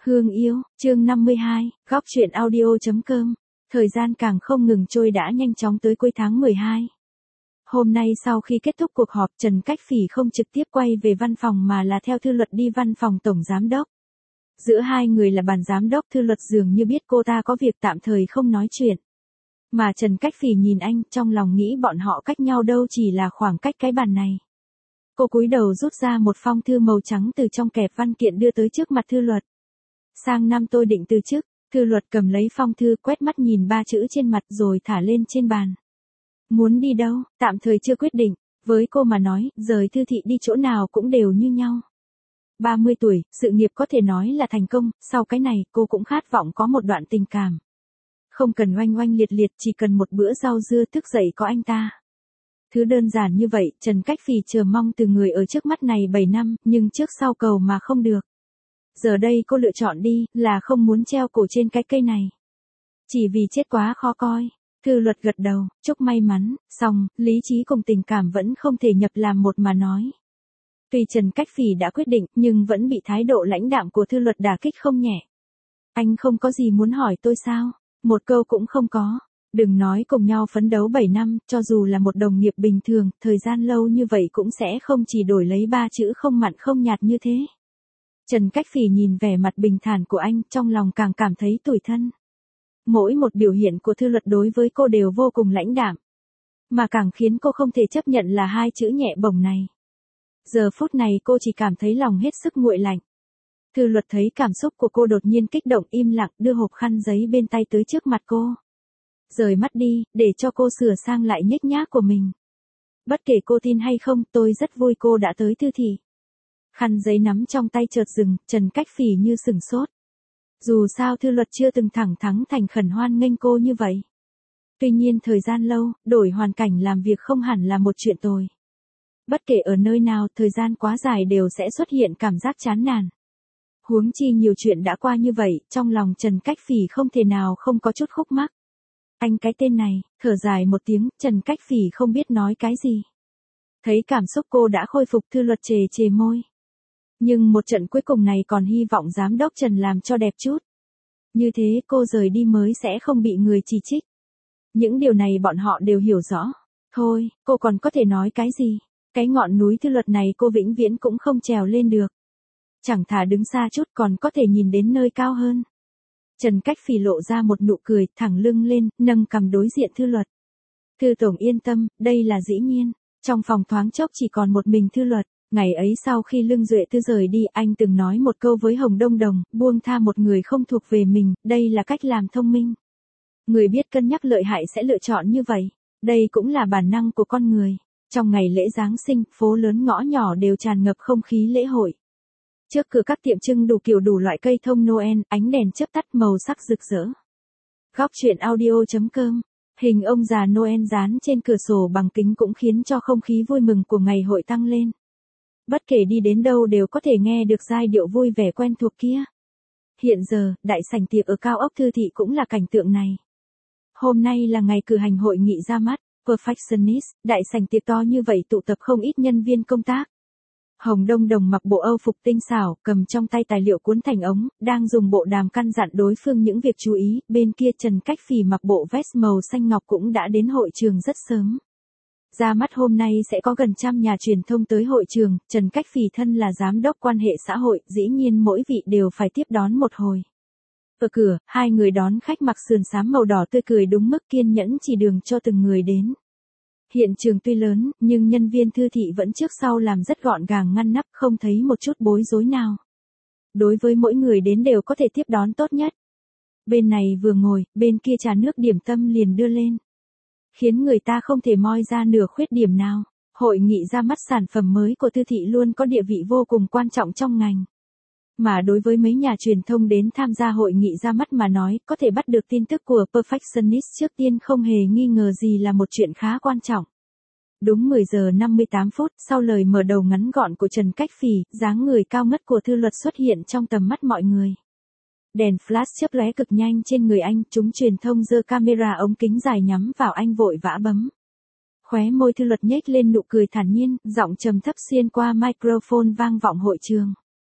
Hương yêu, chương 52, góc truyện audio.com. Thời gian càng không ngừng trôi đã nhanh chóng tới cuối tháng 12. Hôm nay sau khi kết thúc cuộc họp, Trần Cách Phỉ không trực tiếp quay về văn phòng mà là theo Thư Luật đi văn phòng tổng giám đốc. Giữa hai người là bàn giám đốc, Thư Luật dường như biết cô ta có việc tạm thời không nói chuyện. Mà Trần Cách Phỉ nhìn anh, trong lòng nghĩ bọn họ cách nhau đâu chỉ là khoảng cách cái bàn này. Cô cúi đầu rút ra một phong thư màu trắng từ trong kẹp văn kiện đưa tới trước mặt Thư Luật. Sang năm tôi định từ chức. Thư Luật cầm lấy phong thư, quét mắt nhìn ba chữ trên mặt rồi thả lên trên bàn. Muốn đi đâu, tạm thời chưa quyết định. Với cô mà nói, rời Thư thị đi chỗ nào cũng đều như nhau. 30 tuổi, sự nghiệp có thể nói là thành công, sau cái này cô cũng khát vọng có một đoạn tình cảm. Không cần oanh oanh liệt liệt, chỉ cần một bữa rau dưa thức dậy có anh ta. Thứ đơn giản như vậy, Trần Cách Phỉ chờ mong từ người ở trước mắt này 7 năm, nhưng trước sau cầu mà không được. Giờ đây cô lựa chọn đi, là không muốn treo cổ trên cái cây này. Chỉ vì chết quá khó coi. Thư Luật gật đầu, chúc may mắn, song, lý trí cùng tình cảm vẫn không thể nhập làm một mà nói. Tuy Trần Cách Phỉ đã quyết định, nhưng vẫn bị thái độ lãnh đạm của Thư Luật đả kích không nhẹ. Anh không có gì muốn hỏi tôi sao? Một câu cũng không có. Đừng nói cùng nhau phấn đấu 7 năm, cho dù là một đồng nghiệp bình thường, thời gian lâu như vậy cũng sẽ không chỉ đổi lấy ba chữ không mặn không nhạt như thế. Trần Cách Phỉ nhìn vẻ mặt bình thản của anh, trong lòng càng cảm thấy tủi thân. Mỗi một biểu hiện của Thư Luật đối với cô đều vô cùng lãnh đạm. Mà càng khiến cô không thể chấp nhận là hai chữ nhẹ bổng này. Giờ phút này cô chỉ cảm thấy lòng hết sức nguội lạnh. Thư Luật thấy cảm xúc của cô đột nhiên kích động, im lặng đưa hộp khăn giấy bên tay tới trước mặt cô. Rời mắt đi, để cho cô sửa sang lại nhếch nhác của mình. Bất kể cô tin hay không, tôi rất vui cô đã tới Thư thị. Khăn giấy nắm trong tay chợt dừng, Trần Cách Phỉ như sửng sốt. Dù sao Thư Luật chưa từng thẳng thắn thành khẩn hoan nghênh cô như vậy. Tuy nhiên thời gian lâu, đổi hoàn cảnh làm việc không hẳn là một chuyện tồi. Bất kể ở nơi nào, thời gian quá dài đều sẽ xuất hiện cảm giác chán nản. Huống chi nhiều chuyện đã qua như vậy, trong lòng Trần Cách Phỉ không thể nào không có chút khúc mắc. Anh cái tên này, thở dài một tiếng, Trần Cách Phỉ không biết nói cái gì. Thấy cảm xúc cô đã khôi phục, Thư Luật chề chề môi. Nhưng một trận cuối cùng này còn hy vọng giám đốc Trần làm cho đẹp chút. Như thế cô rời đi mới sẽ không bị người chỉ trích. Những điều này bọn họ đều hiểu rõ. Thôi, cô còn có thể nói cái gì? Cái ngọn núi Thư Luật này cô vĩnh viễn cũng không trèo lên được. Chẳng thà đứng xa chút còn có thể nhìn đến nơi cao hơn. Trần Cách Phỉ lộ ra một nụ cười, thẳng lưng lên, nâng cằm đối diện Thư Luật. Thư tổng yên tâm, đây là dĩ nhiên. Trong phòng thoáng chốc chỉ còn một mình Thư Luật. Ngày ấy sau khi Lương Duệ Tư rời đi, anh từng nói một câu với Hồng Đông Đồng, buông tha một người không thuộc về mình, đây là cách làm thông minh. Người biết cân nhắc lợi hại sẽ lựa chọn như vậy. Đây cũng là bản năng của con người. Trong ngày lễ Giáng sinh, phố lớn ngõ nhỏ đều tràn ngập không khí lễ hội. Trước cửa các tiệm trưng đủ kiểu đủ loại cây thông Noel, ánh đèn chớp tắt màu sắc rực rỡ. Góc truyện audio.com. Hình ông già Noel dán trên cửa sổ bằng kính cũng khiến cho không khí vui mừng của ngày hội tăng lên. Bất kể đi đến đâu đều có thể nghe được giai điệu vui vẻ quen thuộc kia. Hiện giờ, đại sảnh tiệc ở cao ốc Thư thị cũng là cảnh tượng này. Hôm nay là ngày cử hành hội nghị ra mắt, Perfectionist, đại sảnh tiệc to như vậy tụ tập không ít nhân viên công tác. Hồng Đông Đồng mặc bộ Âu phục tinh xảo, cầm trong tay tài liệu cuốn thành ống, đang dùng bộ đàm căn dặn đối phương những việc chú ý, bên kia Trần Cách Phỉ mặc bộ vest màu xanh ngọc cũng đã đến hội trường rất sớm. Ra mắt hôm nay sẽ có gần 100 nhà truyền thông tới hội trường, Trần Cách Phỉ thân là giám đốc quan hệ xã hội, dĩ nhiên mỗi vị đều phải tiếp đón một hồi. Ở cửa, hai người đón khách mặc sườn xám màu đỏ tươi cười đúng mức kiên nhẫn chỉ đường cho từng người đến. Hiện trường tuy lớn, nhưng nhân viên Thư thị vẫn trước sau làm rất gọn gàng ngăn nắp, không thấy một chút bối rối nào. Đối với mỗi người đến đều có thể tiếp đón tốt nhất. Bên này vừa ngồi, bên kia trà nước điểm tâm liền đưa lên. Khiến người ta không thể moi ra nửa khuyết điểm nào. Hội nghị ra mắt sản phẩm mới của Thư thị luôn có địa vị vô cùng quan trọng trong ngành. Mà đối với mấy nhà truyền thông đến tham gia hội nghị ra mắt mà nói, có thể bắt được tin tức của Perfectionist trước tiên không hề nghi ngờ gì là một chuyện khá quan trọng. Đúng 10 giờ 58 phút, sau lời mở đầu ngắn gọn của Trần Cách Phỉ, dáng người cao ngất của Thư Luật xuất hiện trong tầm mắt mọi người. Đèn flash chớp lóe cực nhanh trên người anh, chúng truyền thông giơ camera ống kính dài nhắm vào anh vội vã bấm. Khóe môi Thư Luật nhếch lên nụ cười thản nhiên, giọng trầm thấp xuyên qua microphone vang vọng hội trường.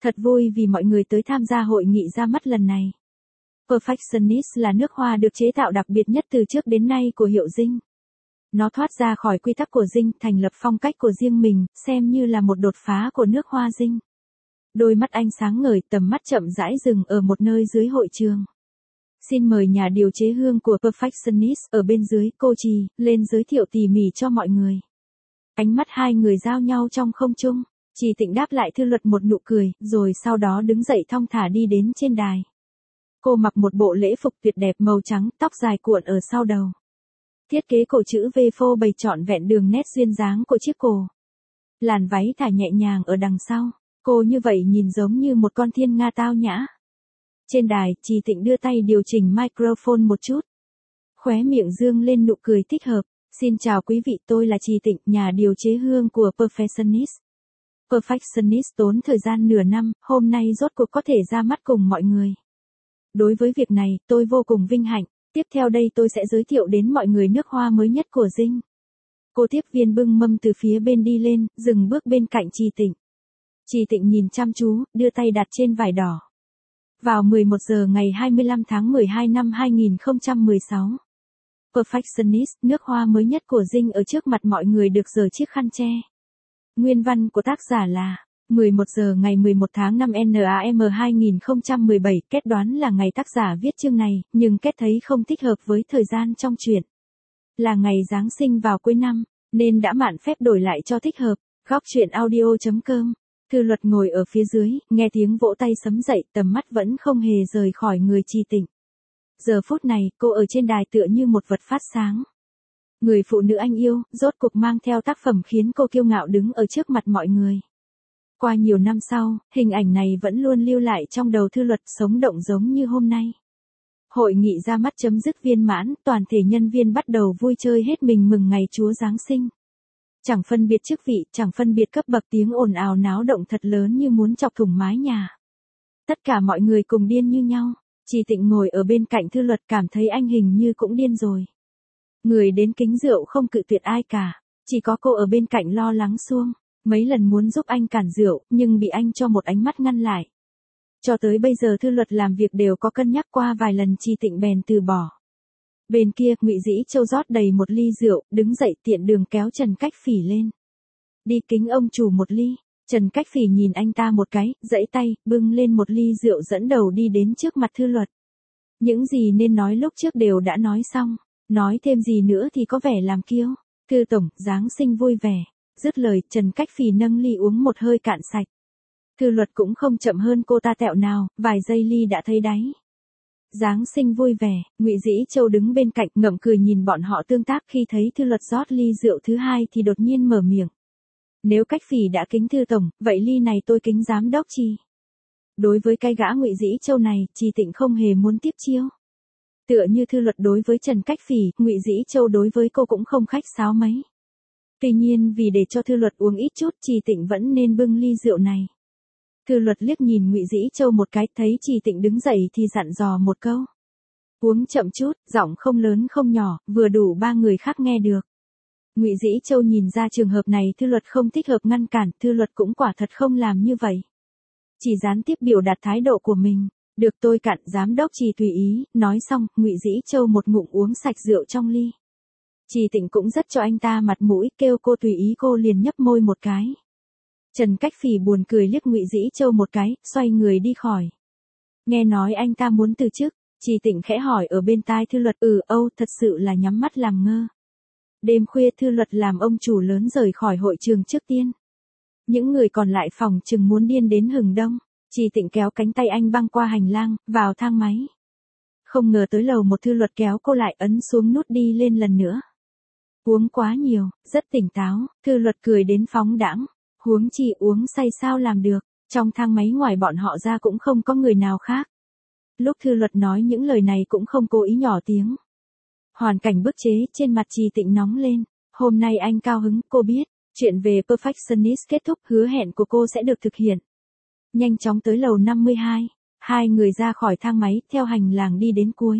Thật vui vì mọi người tới tham gia hội nghị ra mắt lần này. Perfectionist là nước hoa được chế tạo đặc biệt nhất từ trước đến nay của hiệu Dinh. Nó thoát ra khỏi quy tắc của Dinh, thành lập phong cách của riêng mình, xem như là một đột phá của nước hoa Dinh. Đôi mắt anh sáng ngời, tầm mắt chậm rãi dừng ở một nơi dưới hội trường. Xin mời nhà điều chế hương của Perfectionist ở bên dưới, cô Trì, lên giới thiệu tỉ mỉ cho mọi người. Ánh mắt hai người giao nhau trong không trung. Trì Tịnh đáp lại Thư Luật một nụ cười, rồi sau đó đứng dậy thong thả đi đến trên đài. Cô mặc một bộ lễ phục tuyệt đẹp màu trắng, tóc dài cuộn ở sau đầu. Thiết kế cổ chữ V phô bày trọn vẹn đường nét duyên dáng của chiếc cổ. Làn váy thả nhẹ nhàng ở đằng sau. Cô như vậy nhìn giống như một con thiên nga tao nhã. Trên đài, Trì Tịnh đưa tay điều chỉnh microphone một chút. Khóe miệng dương lên nụ cười thích hợp. Xin chào quý vị, tôi là Trì Tịnh, nhà điều chế hương của Perfectionist. Perfectionist tốn thời gian nửa năm, hôm nay rốt cuộc có thể ra mắt cùng mọi người. Đối với việc này, tôi vô cùng vinh hạnh. Tiếp theo đây tôi sẽ giới thiệu đến mọi người nước hoa mới nhất của Dinh. Cô tiếp viên bưng mâm từ phía bên đi lên, dừng bước bên cạnh Trì Tịnh. Trì Tịnh nhìn chăm chú, đưa tay đặt trên vải đỏ. Vào 11 giờ ngày 25 tháng 12 năm 2016. Perfectionist, nước hoa mới nhất của Dinh ở trước mặt mọi người được giở chiếc khăn che. Nguyên văn của tác giả là 11 giờ ngày 11 tháng 5 NAM 2017, Kết đoán là ngày tác giả viết chương này, nhưng Kết thấy không thích hợp với thời gian trong truyện. Là ngày Giáng sinh vào cuối năm, nên đã mạn phép đổi lại cho thích hợp. Góc truyện audio.com. Thư Luật ngồi ở phía dưới, nghe tiếng vỗ tay sấm dậy, tầm mắt vẫn không hề rời khỏi người Trì Tịnh. Giờ phút này, cô ở trên đài tựa như một vật phát sáng. Người phụ nữ anh yêu, rốt cuộc mang theo tác phẩm khiến cô kiêu ngạo đứng ở trước mặt mọi người. Qua nhiều năm sau, hình ảnh này vẫn luôn lưu lại trong đầu Thư Luật, sống động giống như hôm nay. Hội nghị ra mắt chấm dứt viên mãn, toàn thể nhân viên bắt đầu vui chơi hết mình mừng ngày Chúa Giáng sinh. Chẳng phân biệt chức vị, chẳng phân biệt cấp bậc, tiếng ồn ào náo động thật lớn như muốn chọc thủng mái nhà. Tất cả mọi người cùng điên như nhau. Trì Tịnh ngồi ở bên cạnh Thư Luật cảm thấy anh hình như cũng điên rồi. Người đến kính rượu không cự tuyệt ai cả, chỉ có cô ở bên cạnh lo lắng xuông. Mấy lần muốn giúp anh cản rượu, nhưng bị anh cho một ánh mắt ngăn lại. Cho tới bây giờ Thư Luật làm việc đều có cân nhắc qua vài lần, Trì Tịnh bèn từ bỏ. Bên kia, Ngụy Dĩ Châu rót đầy một ly rượu, đứng dậy tiện đường kéo Trần Cách Phỉ lên. Đi kính ông chủ một ly. Trần Cách Phỉ nhìn anh ta một cái, giãy tay, bưng lên một ly rượu dẫn đầu đi đến trước mặt Thư Luật. Những gì nên nói lúc trước đều đã nói xong, nói thêm gì nữa thì có vẻ làm kiêu. Thư tổng, Giáng sinh vui vẻ. Dứt lời, Trần Cách Phỉ nâng ly uống một hơi cạn sạch. Thư Luật cũng không chậm hơn cô ta tẹo nào, vài giây ly đã thấy đáy. Giáng sinh vui vẻ, Ngụy Dĩ Châu đứng bên cạnh ngậm cười nhìn bọn họ tương tác, khi thấy Thư Luật rót ly rượu thứ hai thì đột nhiên mở miệng. Nếu Cách Phỉ đã kính Thư tổng, vậy ly này tôi kính giám đốc Trì. Đối với cái gã Ngụy Dĩ Châu này, Trì Tịnh không hề muốn tiếp chiêu. Tựa như Thư Luật đối với Trần Cách Phỉ, Ngụy Dĩ Châu đối với cô cũng không khách sáo mấy. Tuy nhiên vì để cho Thư Luật uống ít chút, Trì Tịnh vẫn nên bưng ly rượu này. Thư Luật liếc nhìn Ngụy Dĩ Châu một cái, thấy Trì Tịnh đứng dậy thì dặn dò một câu. Uống chậm chút, giọng không lớn không nhỏ, vừa đủ ba người khác nghe được. Ngụy Dĩ Châu nhìn ra trường hợp này Thư Luật không thích hợp ngăn cản, Thư Luật cũng quả thật không làm như vậy. Chỉ gián tiếp biểu đạt thái độ của mình. Được tôi cạn, giám đốc Trì tùy ý. Nói xong, Ngụy Dĩ Châu một ngụm uống sạch rượu trong ly. Trì Tịnh cũng rất cho anh ta mặt mũi, kêu cô tùy ý, cô liền nhấp môi một cái. Trần Cách Phỉ buồn cười liếc Ngụy Dĩ Châu một cái, xoay người đi khỏi. Nghe nói anh ta muốn từ chức, Trì Tịnh khẽ hỏi ở bên tai Thư Luật, thật sự là nhắm mắt làm ngơ. Đêm khuya Thư Luật làm ông chủ lớn rời khỏi hội trường trước tiên. Những người còn lại phòng chừng muốn điên đến hừng đông. Trì Tịnh kéo cánh tay anh băng qua hành lang, vào thang máy. Không ngờ tới lầu một Thư Luật kéo cô lại, ấn xuống nút đi lên lần nữa. Uống quá nhiều, rất tỉnh táo, Thư Luật cười đến phóng đãng. Huống chi uống say sao làm được, trong thang máy ngoài bọn họ ra cũng không có người nào khác. Lúc Thư Luật nói những lời này cũng không cố ý nhỏ tiếng. Hoàn cảnh bức chế trên mặt Trì Tịnh nóng lên. Hôm nay anh cao hứng, cô biết, chuyện về Perfectionist kết thúc, hứa hẹn của cô sẽ được thực hiện. Nhanh chóng tới lầu 52, hai người ra khỏi thang máy, theo hành lang đi đến cuối.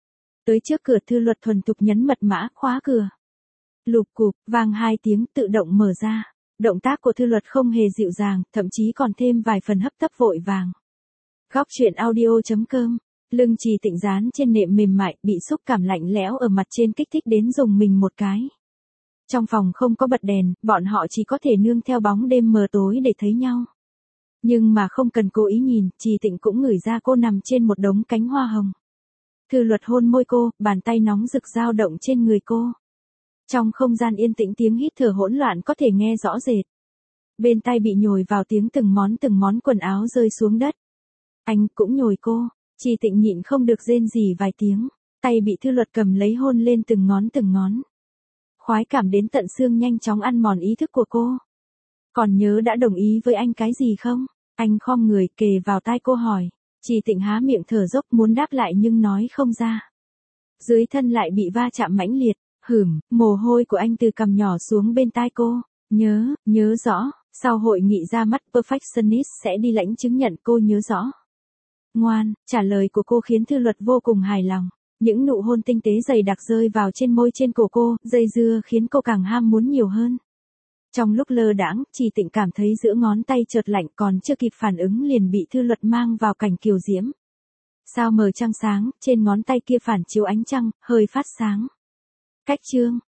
Tới trước cửa Thư Luật thuần thục nhấn mật mã, khóa cửa. Lục cục, vang hai tiếng, tự động mở ra. Động tác của Thư Luật không hề dịu dàng, thậm chí còn thêm vài phần hấp tấp vội vàng. Góc truyện audio.com. Lưng Trì Tịnh dán trên nệm mềm mại, bị xúc cảm lạnh lẽo ở mặt trên kích thích đến dùng mình một cái. Trong phòng không có bật đèn, bọn họ chỉ có thể nương theo bóng đêm mờ tối để thấy nhau. Nhưng mà không cần cố ý nhìn, Trì Tịnh cũng ngửi ra cô nằm trên một đống cánh hoa hồng. Thư Luật hôn môi cô, bàn tay nóng rực dao động trên người cô. Trong không gian yên tĩnh tiếng hít thở hỗn loạn có thể nghe rõ rệt. Bên tai bị nhồi vào tiếng từng món quần áo rơi xuống đất. Anh cũng nhồi cô, Trì Tịnh nhịn không được rên rỉ vài tiếng, tay bị Thư Luật cầm lấy hôn lên từng ngón. Khoái cảm đến tận xương nhanh chóng ăn mòn ý thức của cô. Còn nhớ đã đồng ý với anh cái gì không? Anh khom người kề vào tai cô hỏi. Trì Tịnh há miệng thở dốc muốn đáp lại nhưng nói không ra. Dưới thân lại bị va chạm mãnh liệt, mồ hôi của anh từ cằm nhỏ xuống bên tai cô. Nhớ rõ, sau hội nghị ra mắt Perfectionist sẽ đi lãnh chứng nhận, cô nhớ rõ. Ngoan, trả lời của cô khiến Thư Luật vô cùng hài lòng. Những nụ hôn tinh tế dày đặc rơi vào trên môi trên cổ cô, dây dưa khiến cô càng ham muốn nhiều hơn. Trong lúc lơ đãng, Trì Tịnh cảm thấy giữa ngón tay chợt lạnh, còn chưa kịp phản ứng liền bị Thư Luật mang vào cảnh kiều diễm. Sao mờ trăng sáng, trên ngón tay kia phản chiếu ánh trăng, hơi phát sáng. Cách chương